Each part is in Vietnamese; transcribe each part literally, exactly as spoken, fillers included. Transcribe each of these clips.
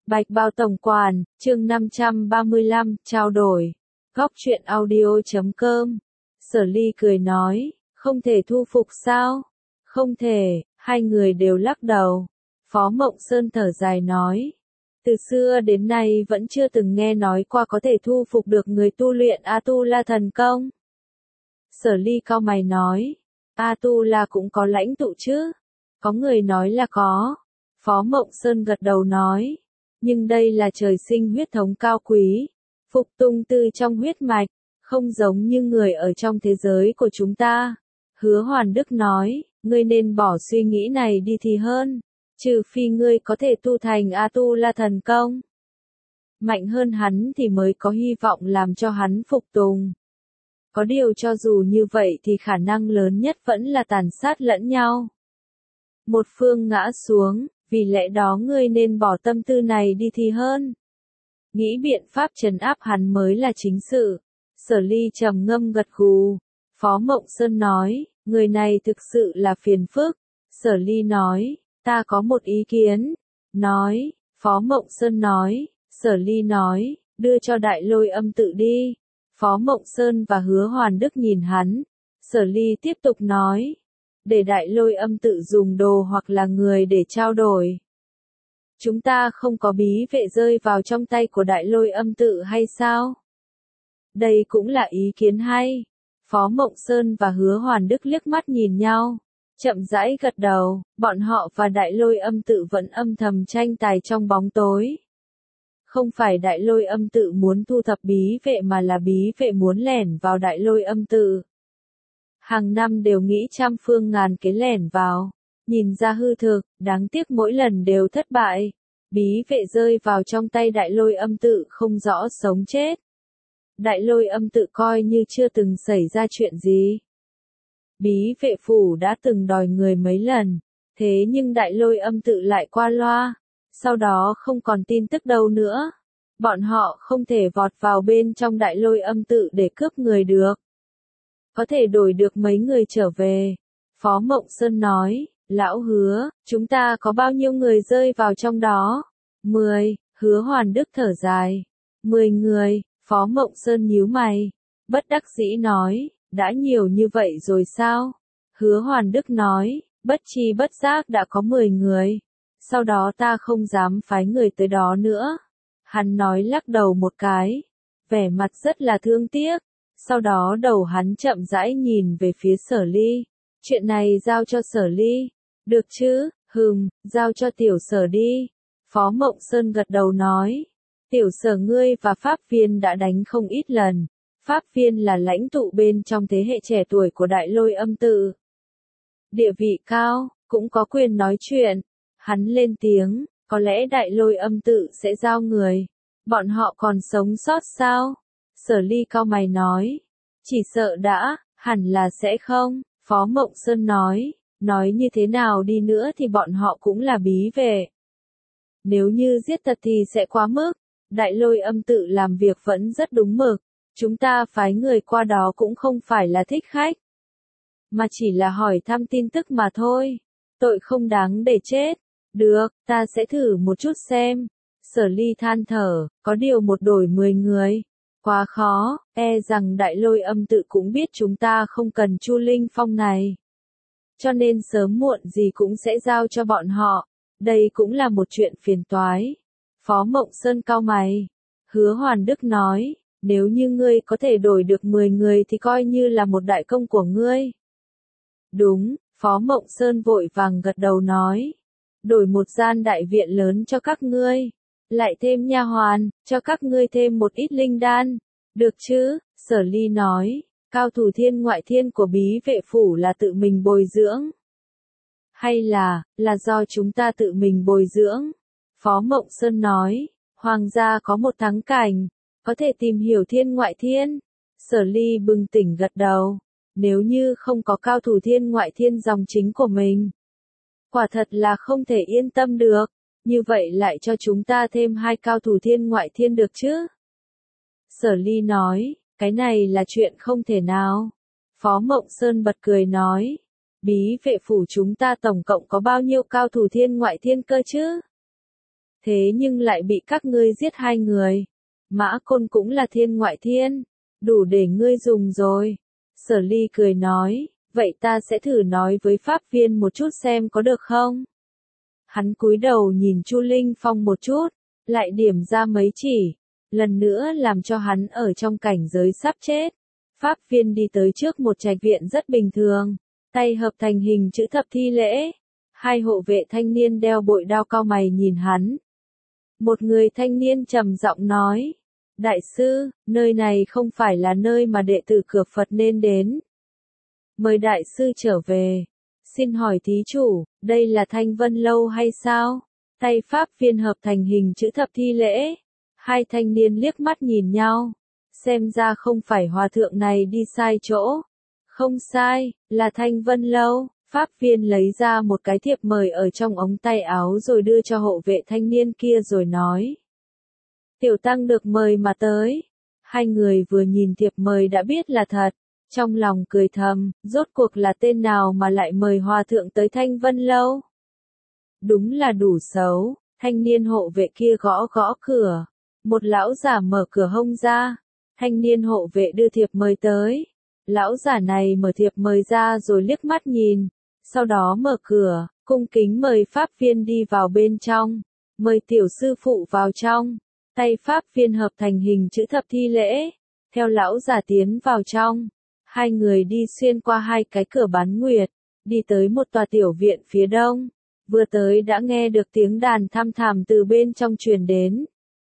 Bạch Bao Tổng Quản, chương năm trăm ba mươi lăm, trao đổi. Góc truyện audio chấm com. Sở Ly cười nói, không thể thu phục sao? Không thể, hai người đều lắc đầu. Phó Mộng Sơn thở dài nói, từ xưa đến nay vẫn chưa từng nghe nói qua có thể thu phục được người tu luyện A-tu-la thần công. Sở Ly cau mày nói, A-tu-la cũng có lãnh tụ chứ? Có người nói là có. Phó Mộng Sơn gật đầu nói, nhưng đây là trời sinh huyết thống cao quý, phục tung tư trong huyết mạch, không giống như người ở trong thế giới của chúng ta. Hứa Hoàn Đức nói, ngươi nên bỏ suy nghĩ này đi thì hơn, trừ phi ngươi có thể tu thành A-tu-la thần công. Mạnh hơn hắn thì mới có hy vọng làm cho hắn phục tùng. Có điều cho dù như vậy thì khả năng lớn nhất vẫn là tàn sát lẫn nhau. Một phương ngã xuống, vì lẽ đó ngươi nên bỏ tâm tư này đi thì hơn. Nghĩ biện pháp trấn áp hắn mới là chính sự. Sở Ly trầm ngâm gật gù. Phó Mộng Sơn nói, người này thực sự là phiền phức. Sở Ly nói, ta có một ý kiến. Nói, Phó Mộng Sơn nói, Sở Ly nói, đưa cho Đại Lôi Âm Tự đi. Phó Mộng Sơn và Hứa Hoàn Đức nhìn hắn. Sở Ly tiếp tục nói, để Đại Lôi Âm Tự dùng đồ hoặc là người để trao đổi. Chúng ta không có bí vệ rơi vào trong tay của Đại Lôi Âm Tự hay sao? Đây cũng là ý kiến hay. Phó Mộng Sơn và Hứa Hoàn Đức liếc mắt nhìn nhau, chậm rãi gật đầu, bọn họ và Đại Lôi Âm Tự vẫn âm thầm tranh tài trong bóng tối. Không phải Đại Lôi Âm Tự muốn thu thập bí vệ mà là bí vệ muốn lẻn vào Đại Lôi Âm Tự. Hàng năm đều nghĩ trăm phương ngàn kế lẻn vào, nhìn ra hư thực, đáng tiếc mỗi lần đều thất bại. Bí vệ rơi vào trong tay Đại Lôi Âm Tự không rõ sống chết. Đại Lôi Âm Tự coi như chưa từng xảy ra chuyện gì. Bí vệ phủ đã từng đòi người mấy lần, thế nhưng Đại Lôi Âm Tự lại qua loa, sau đó không còn tin tức đâu nữa. Bọn họ không thể vọt vào bên trong Đại Lôi Âm Tự để cướp người được. Có thể đổi được mấy người trở về. Phó Mộng Sơn nói, lão Hứa, chúng ta có bao nhiêu người rơi vào trong đó? Mười, Hứa Hoàn Đức thở dài. Mười người, Phó Mộng Sơn nhíu mày. Bất đắc dĩ nói, đã nhiều như vậy rồi sao? Hứa Hoàn Đức nói, bất chi bất giác đã có mười người. Sau đó ta không dám phái người tới đó nữa. Hắn nói lắc đầu một cái, vẻ mặt rất là thương tiếc. Sau đó đầu hắn chậm rãi nhìn về phía Sở Ly. Chuyện này giao cho Sở Ly. Được chứ, hừm, giao cho tiểu Sở đi. Phó Mộng Sơn gật đầu nói. Tiểu Sở ngươi và Pháp Viên đã đánh không ít lần. Pháp Viên là lãnh tụ bên trong thế hệ trẻ tuổi của Đại Lôi Âm Tự. Địa vị cao, cũng có quyền nói chuyện. Hắn lên tiếng, có lẽ Đại Lôi Âm Tự sẽ giao người. Bọn họ còn sống sót sao? Sở Ly cau mày nói, chỉ sợ đã, hẳn là sẽ không. Phó Mộng Sơn nói, nói như thế nào đi nữa thì bọn họ cũng là bí vệ. Nếu như giết thật thì sẽ quá mức. Đại Lôi Âm Tự làm việc vẫn rất đúng mực. Chúng ta phái người qua đó cũng không phải là thích khách, mà chỉ là hỏi thăm tin tức mà thôi. Tội không đáng để chết. Được, ta sẽ thử một chút xem. Sở Ly than thở, có điều một đổi mười người. Quá khó, e rằng Đại Lôi Âm Tự cũng biết chúng ta không cần Chu Linh Phong này. Cho nên sớm muộn gì cũng sẽ giao cho bọn họ. Đây cũng là một chuyện phiền toái. Phó Mộng Sơn cau mày. Hứa Hoàn Đức nói, nếu như ngươi có thể đổi được mười người thì coi như là một đại công của ngươi. Đúng, Phó Mộng Sơn vội vàng gật đầu nói. Đổi một gian đại viện lớn cho các ngươi. Lại thêm nha hoàn, cho các ngươi thêm một ít linh đan. Được chứ, Sở Ly nói, cao thủ thiên ngoại thiên của bí vệ phủ là tự mình bồi dưỡng. Hay là, là do chúng ta tự mình bồi dưỡng? Phó Mộng Sơn nói, hoàng gia có một thắng cảnh, có thể tìm hiểu thiên ngoại thiên. Sở Ly bừng tỉnh gật đầu, nếu như không có cao thủ thiên ngoại thiên dòng chính của mình. Quả thật là không thể yên tâm được. Như vậy lại cho chúng ta thêm hai cao thủ thiên ngoại thiên được chứ? Sở Ly nói, cái này là chuyện không thể nào. Phó Mộng Sơn bật cười nói, bí vệ phủ chúng ta tổng cộng có bao nhiêu cao thủ thiên ngoại thiên cơ chứ? thế nhưng lại bị các ngươi giết hai người. Mã Côn cũng là thiên ngoại thiên, đủ để ngươi dùng rồi. Sở Ly cười nói, vậy ta sẽ thử nói với pháp viên một chút xem có được không? Hắn cúi đầu nhìn Chu Linh Phong một chút, lại điểm ra mấy chỉ, lần nữa làm cho hắn ở trong cảnh giới sắp chết. Pháp viên đi tới trước một trạch viện rất bình thường, tay hợp thành hình chữ thập thi lễ. Hai hộ vệ thanh niên đeo bội đao cao mày nhìn hắn. Một người thanh niên trầm giọng nói, đại sư, nơi này không phải là nơi mà đệ tử cửa Phật nên đến. Mời đại sư trở về. Xin hỏi thí chủ, đây là Thanh Vân Lâu hay sao? Tay pháp viên hợp thành hình chữ thập thi lễ. Hai thanh niên liếc mắt nhìn nhau. Xem ra không phải hòa thượng này đi sai chỗ. Không sai, là Thanh Vân Lâu. Pháp viên lấy ra một cái thiệp mời ở trong ống tay áo rồi đưa cho hộ vệ thanh niên kia rồi nói. Tiểu tăng được mời mà tới. Hai người vừa nhìn thiệp mời đã biết là thật. Trong lòng cười thầm, rốt cuộc là tên nào mà lại mời hòa thượng tới Thanh Vân Lâu. Đúng là đủ xấu, thanh niên hộ vệ kia gõ gõ cửa. Một lão giả mở cửa hông ra. Thanh niên hộ vệ đưa thiệp mời tới. Lão giả này mở thiệp mời ra rồi liếc mắt nhìn. Sau đó mở cửa, cung kính mời pháp viên đi vào bên trong. Mời tiểu sư phụ vào trong. Tay pháp viên hợp thành hình chữ thập thi lễ. Theo lão giả tiến vào trong. Hai người đi xuyên qua hai cái cửa bán nguyệt. Đi tới một tòa tiểu viện phía đông. Vừa tới đã nghe được tiếng đàn thăm thẳm từ bên trong truyền đến.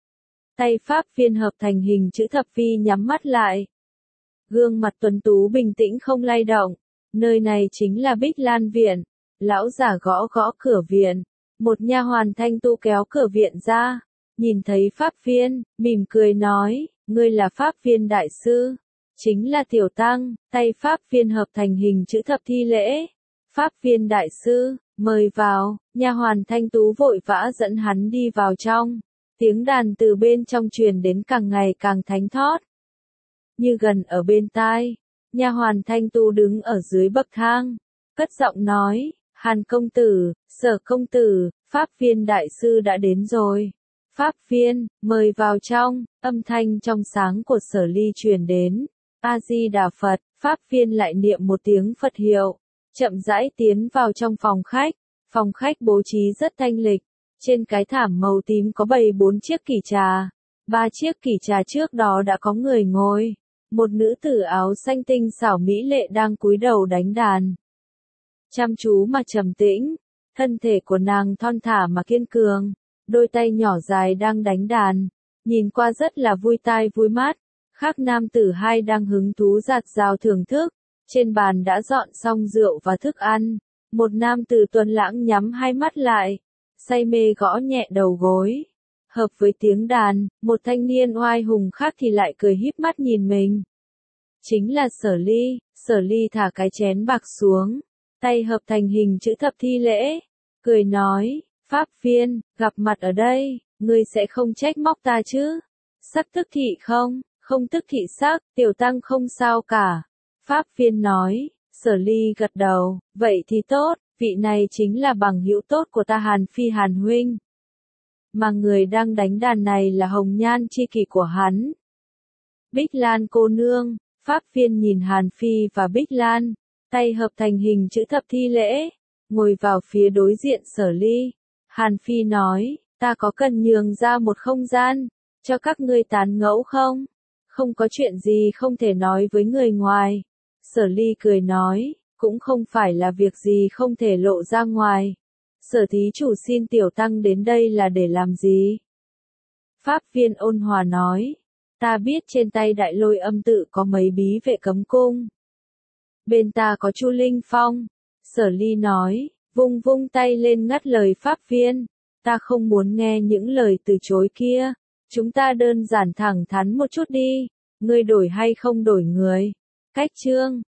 Tay pháp viên hợp thành hình chữ thập phi nhắm mắt lại. Gương mặt tuấn tú bình tĩnh không lay động. Nơi này chính là Bích Lan Viện. Lão giả gõ gõ cửa viện. Một nha hoàn thanh tu kéo cửa viện ra. Nhìn thấy pháp viên, mỉm cười nói, ngươi là pháp viên đại sư. Chính là tiểu tăng, tay pháp viên hợp thành hình chữ thập thi lễ. Pháp viên đại sư, mời vào, nha hoàn thanh tú vội vã dẫn hắn đi vào trong. Tiếng đàn từ bên trong truyền đến càng ngày càng thánh thót. Như gần ở bên tai, nha hoàn thanh tu đứng ở dưới bậc thang, cất giọng nói, Hàn công tử, Sở công tử, pháp viên đại sư đã đến rồi. Pháp viên, mời vào trong, âm thanh trong sáng của Sở Ly truyền đến. A-di-đà Phật, pháp viên lại niệm một tiếng Phật hiệu, chậm rãi tiến vào trong phòng khách. Phòng khách bố trí rất thanh lịch, trên cái thảm màu tím có bày bốn chiếc kỷ trà, ba chiếc kỷ trà trước đó đã có người ngồi. Một nữ tử áo xanh tinh xảo mỹ lệ đang cúi đầu đánh đàn. Chăm chú mà trầm tĩnh, thân thể của nàng thon thả mà kiên cường, đôi tay nhỏ dài đang đánh đàn, nhìn qua rất là vui tai vui mắt. Khác nam tử hai đang hứng thú rạt rào thưởng thức, trên bàn đã dọn xong rượu và thức ăn. Một nam tử tuấn lãng nhắm hai mắt lại, say mê gõ nhẹ đầu gối. Hợp với tiếng đàn, một thanh niên oai hùng khác thì lại cười híp mắt nhìn mình. Chính là Sở Ly. Sở Ly thả cái chén bạc xuống, tay hợp thành hình chữ thập thi lễ, cười nói, pháp viên, gặp mặt ở đây, ngươi sẽ không trách móc ta chứ? Sắc tức thị không? Không tức thị sắc, tiểu tăng không sao cả. Pháp viên nói. Sở Ly gật đầu, vậy thì tốt, vị này chính là bằng hữu tốt của ta Hàn Phi Hàn huynh. Mà người đang đánh đàn này là hồng nhan chi kỷ của hắn. Bích Lan cô nương, pháp viên nhìn Hàn Phi và Bích Lan, tay hợp thành hình chữ thập thi lễ, ngồi vào phía đối diện Sở Ly. Hàn Phi nói, ta có cần nhường ra một không gian, cho các ngươi tán ngẫu không? Không có chuyện gì không thể nói với người ngoài. Sở Ly cười nói, cũng không phải là việc gì không thể lộ ra ngoài. Sở thí chủ xin tiểu tăng đến đây là để làm gì? Pháp viên ôn hòa nói, ta biết trên tay Đại Lôi Âm tự có mấy bí vệ cấm cung. Bên ta có Chu Linh Phong. Sở Ly nói, vung vung tay lên ngắt lời pháp viên. Ta không muốn nghe những lời từ chối kia. Chúng ta đơn giản thẳng thắn một chút đi. Ngươi đổi hay không đổi người? Cách chương